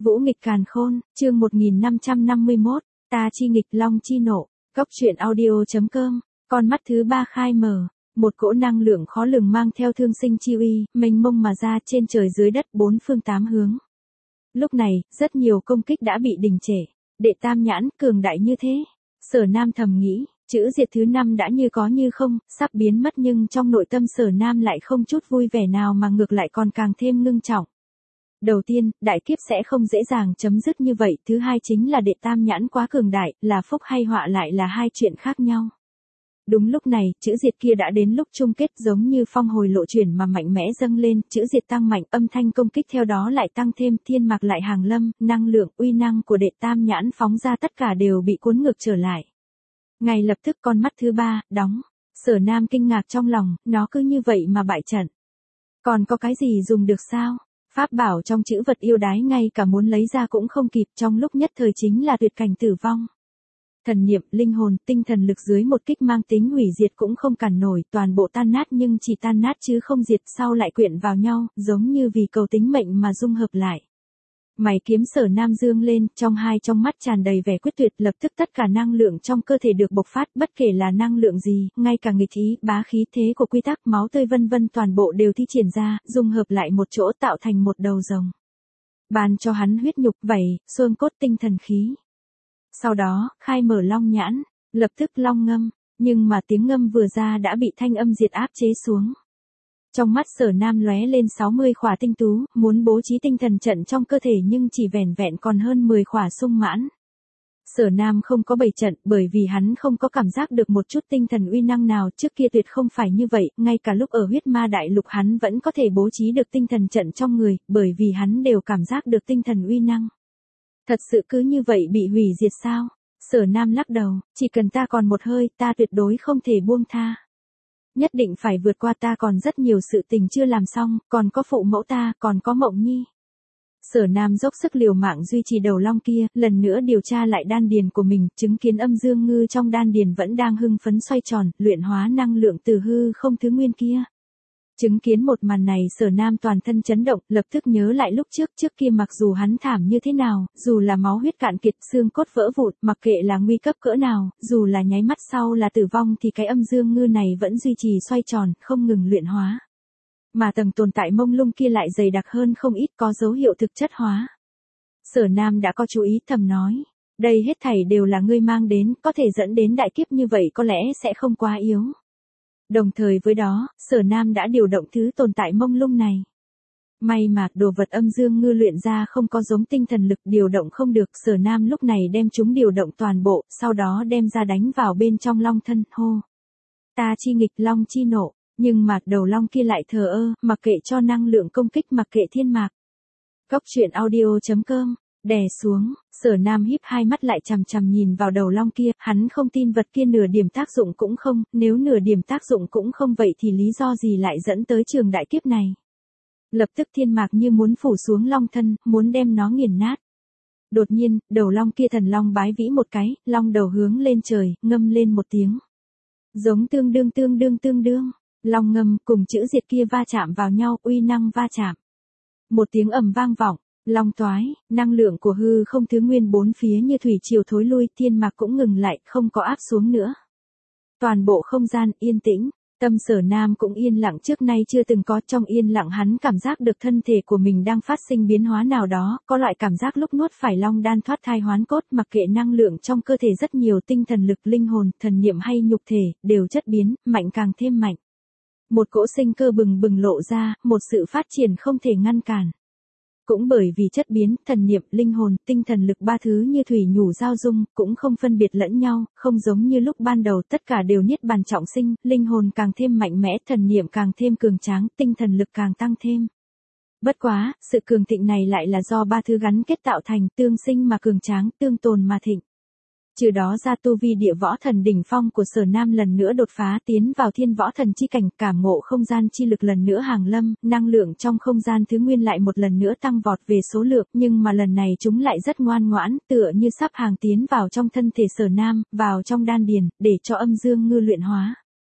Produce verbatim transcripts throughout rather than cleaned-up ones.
Vũ nghịch càn khôn, chương một nghìn năm trăm năm mươi mốt, ta chi nghịch long chi nộ, Cốc truyện audio.com, con mắt thứ ba khai mở, một cỗ năng lượng khó lường mang theo thương sinh chi uy, mênh mông mà ra trên trời dưới đất bốn phương tám hướng. Lúc này, rất nhiều công kích đã bị đình trệ, đệ tam nhãn cường đại như thế. Sở Nam thầm nghĩ, chữ diệt thứ năm đã như có như không, sắp biến mất nhưng trong nội tâm Sở Nam lại không chút vui vẻ nào mà ngược lại còn càng thêm ngưng trọng. Đầu tiên, đại kiếp sẽ không dễ dàng chấm dứt như vậy, thứ hai chính là đệ tam nhãn quá cường đại, là phúc hay họa lại là hai chuyện khác nhau. Đúng lúc này, chữ diệt kia đã đến lúc chung kết, giống như phong hồi lộ chuyển mà mạnh mẽ dâng lên, chữ diệt tăng mạnh, âm thanh công kích theo đó lại tăng thêm, thiên mạc lại hàng lâm, năng lượng, uy năng của đệ tam nhãn phóng ra tất cả đều bị cuốn ngược trở lại. Ngay lập tức con mắt thứ ba, đóng. Sở Nam kinh ngạc trong lòng, nó cứ như vậy mà bại trận. Còn có cái gì dùng được sao? Pháp bảo trong chữ vật yêu đái ngay cả muốn lấy ra cũng không kịp, trong lúc nhất thời chính là tuyệt cảnh tử vong. Thần niệm, linh hồn, tinh thần lực dưới một kích mang tính hủy diệt cũng không cản nổi, toàn bộ tan nát nhưng chỉ tan nát chứ không diệt, sau lại quyện vào nhau, giống như vì cầu tính mệnh mà dung hợp lại. Mày kiếm Sở Nam dương lên, trong hai trong mắt tràn đầy vẻ quyết tuyệt, lập tức tất cả năng lượng trong cơ thể được bộc phát, bất kể là năng lượng gì, ngay cả nghịch ý, bá khí thế của quy tắc, máu tươi vân vân toàn bộ đều thi triển ra, dung hợp lại một chỗ tạo thành một đầu rồng. Ban cho hắn huyết nhục, vảy, xương cốt, tinh thần khí. Sau đó, khai mở long nhãn, lập tức long ngâm, nhưng mà tiếng ngâm vừa ra đã bị thanh âm diệt áp chế xuống. Trong mắt Sở Nam lóe lên sáu mươi khỏa tinh tú, muốn bố trí tinh thần trận trong cơ thể nhưng chỉ vẻn vẹn còn hơn mười khỏa sung mãn. Sở Nam không có bày trận bởi vì hắn không có cảm giác được một chút tinh thần uy năng nào, trước kia tuyệt không phải như vậy, ngay cả lúc ở huyết ma đại lục hắn vẫn có thể bố trí được tinh thần trận trong người, bởi vì hắn đều cảm giác được tinh thần uy năng. Thật sự cứ như vậy bị hủy diệt sao? Sở Nam lắc đầu, chỉ cần ta còn một hơi, ta tuyệt đối không thể buông tha. Nhất định phải vượt qua, ta còn rất nhiều sự tình chưa làm xong, còn có phụ mẫu ta, còn có Mộng Nhi. Sở Nam dốc sức liều mạng duy trì đầu long kia, lần nữa điều tra lại đan điền của mình, chứng kiến âm dương ngư trong đan điền vẫn đang hưng phấn xoay tròn, luyện hóa năng lượng từ hư không thứ nguyên kia. Chứng kiến một màn này Sở Nam toàn thân chấn động, lập tức nhớ lại lúc trước, trước kia mặc dù hắn thảm như thế nào, dù là máu huyết cạn kiệt, xương cốt vỡ vụn, mặc kệ là nguy cấp cỡ nào, dù là nháy mắt sau là tử vong thì cái âm dương ngư này vẫn duy trì xoay tròn, không ngừng luyện hóa. Mà tầng tồn tại mông lung kia lại dày đặc hơn không ít, có dấu hiệu thực chất hóa. Sở Nam đã có chú ý, thầm nói, đây hết thảy đều là ngươi mang đến, có thể dẫn đến đại kiếp như vậy có lẽ sẽ không quá yếu. Đồng thời với đó, Sở Nam đã điều động thứ tồn tại mông lung này. May mà, đồ vật âm dương ngư luyện ra không có giống tinh thần lực, điều động không được, Sở Nam lúc này đem chúng điều động toàn bộ, sau đó đem ra đánh vào bên trong long thân, hô. Ta chi nghịch long chi nộ, nhưng mà đầu long kia lại thờ ơ, mặc kệ cho năng lượng công kích, mặc kệ thiên mạc. Cốc truyện audio.com, đè xuống, Sở Nam híp hai mắt lại chằm chằm nhìn vào đầu long kia, hắn không tin vật kia nửa điểm tác dụng cũng không, nếu nửa điểm tác dụng cũng không vậy thì lý do gì lại dẫn tới trường đại kiếp này. Lập tức thiên mạc như muốn phủ xuống long thân, muốn đem nó nghiền nát. Đột nhiên, đầu long kia thần long bái vĩ một cái, long đầu hướng lên trời, ngâm lên một tiếng. Giống tương đương tương đương tương đương, long ngâm cùng chữ diệt kia va chạm vào nhau, uy năng va chạm. Một tiếng ầm vang vọng. Long toái, năng lượng của hư không thứ nguyên bốn phía như thủy triều thối lui, thiên mạc cũng ngừng lại, không có áp xuống nữa. Toàn bộ không gian yên tĩnh, tâm Sở Nam cũng yên lặng trước nay chưa từng có, trong yên lặng hắn cảm giác được thân thể của mình đang phát sinh biến hóa nào đó, có loại cảm giác lúc nuốt phải long đan thoát thai hoán cốt, mặc kệ năng lượng trong cơ thể rất nhiều, tinh thần lực, linh hồn, thần niệm hay nhục thể, đều chất biến, mạnh càng thêm mạnh. Một cỗ sinh cơ bừng bừng lộ ra, một sự phát triển không thể ngăn cản. Cũng bởi vì chất biến, thần niệm, linh hồn, tinh thần lực ba thứ như thủy nhủ giao dung, cũng không phân biệt lẫn nhau, không giống như lúc ban đầu tất cả đều niết bàn trọng sinh, linh hồn càng thêm mạnh mẽ, thần niệm càng thêm cường tráng, tinh thần lực càng tăng thêm. Bất quá, sự cường thịnh này lại là do ba thứ gắn kết tạo thành, tương sinh mà cường tráng, tương tồn mà thịnh. Trừ đó ra tu vi địa võ thần đỉnh phong của Sở Nam lần nữa đột phá tiến vào thiên võ thần chi cảnh, cảm ngộ không gian chi lực lần nữa hàng lâm, năng lượng trong không gian thứ nguyên lại một lần nữa tăng vọt về số lượng, nhưng mà lần này chúng lại rất ngoan ngoãn, tựa như sắp hàng tiến vào trong thân thể Sở Nam, vào trong đan điền, để cho âm dương ngư luyện hóa.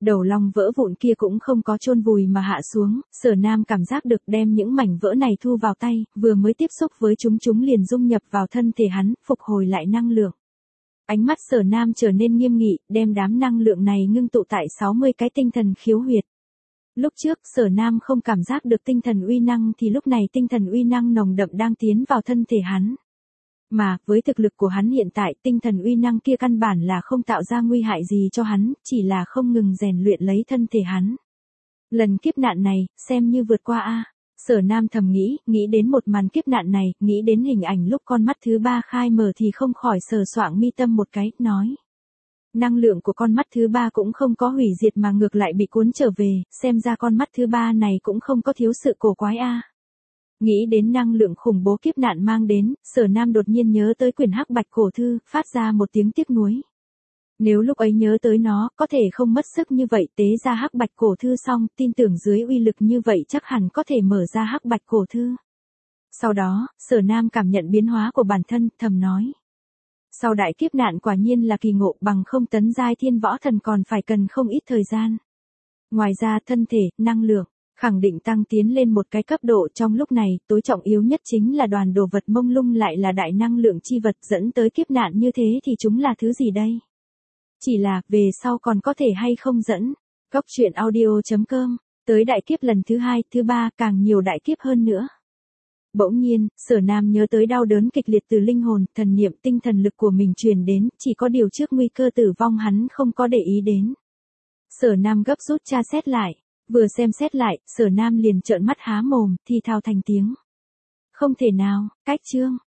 Đầu long vỡ vụn kia cũng không có chôn vùi mà hạ xuống, Sở Nam cảm giác được đem những mảnh vỡ này thu vào tay, vừa mới tiếp xúc với chúng chúng liền dung nhập vào thân thể hắn, phục hồi lại năng lượng. Ánh mắt Sở Nam trở nên nghiêm nghị, đem đám năng lượng này ngưng tụ tại sáu mươi cái tinh thần khiếu huyệt. Lúc trước Sở Nam không cảm giác được tinh thần uy năng thì lúc này tinh thần uy năng nồng đậm đang tiến vào thân thể hắn. Mà, với thực lực của hắn hiện tại, tinh thần uy năng kia căn bản là không tạo ra nguy hại gì cho hắn, chỉ là không ngừng rèn luyện lấy thân thể hắn. Lần kiếp nạn này, xem như vượt qua a. Sở Nam thầm nghĩ, nghĩ đến một màn kiếp nạn này, nghĩ đến hình ảnh lúc con mắt thứ ba khai mở thì không khỏi sờ soạng mi tâm một cái, nói. Năng lượng của con mắt thứ ba cũng không có hủy diệt mà ngược lại bị cuốn trở về, xem ra con mắt thứ ba này cũng không có thiếu sự cổ quái a. Nghĩ đến năng lượng khủng bố kiếp nạn mang đến, Sở Nam đột nhiên nhớ tới quyển hắc bạch cổ thư, phát ra một tiếng tiếc nuối. Nếu lúc ấy nhớ tới nó, có thể không mất sức như vậy tế ra hắc bạch cổ thư xong, tin tưởng dưới uy lực như vậy chắc hẳn có thể mở ra hắc bạch cổ thư. Sau đó, Sở Nam cảm nhận biến hóa của bản thân, thầm nói. Sau đại kiếp nạn quả nhiên là kỳ ngộ, bằng không tấn giai thiên võ thần còn phải cần không ít thời gian. Ngoài ra thân thể, năng lượng, khẳng định tăng tiến lên một cái cấp độ trong lúc này, tối trọng yếu nhất chính là đoàn đồ vật mông lung lại là đại năng lượng chi vật dẫn tới kiếp nạn như thế thì chúng là thứ gì đây? Chỉ là, về sau còn có thể hay không dẫn. Cốc truyện audio chấm com, tới đại kiếp lần thứ hai, thứ ba, càng nhiều đại kiếp hơn nữa. Bỗng nhiên, Sở Nam nhớ tới đau đớn kịch liệt từ linh hồn, thần niệm tinh thần lực của mình truyền đến, chỉ có điều trước nguy cơ tử vong hắn không có để ý đến. Sở Nam gấp rút tra xét lại, vừa xem xét lại, Sở Nam liền trợn mắt há mồm, thì thào thành tiếng. Không thể nào, cách chương,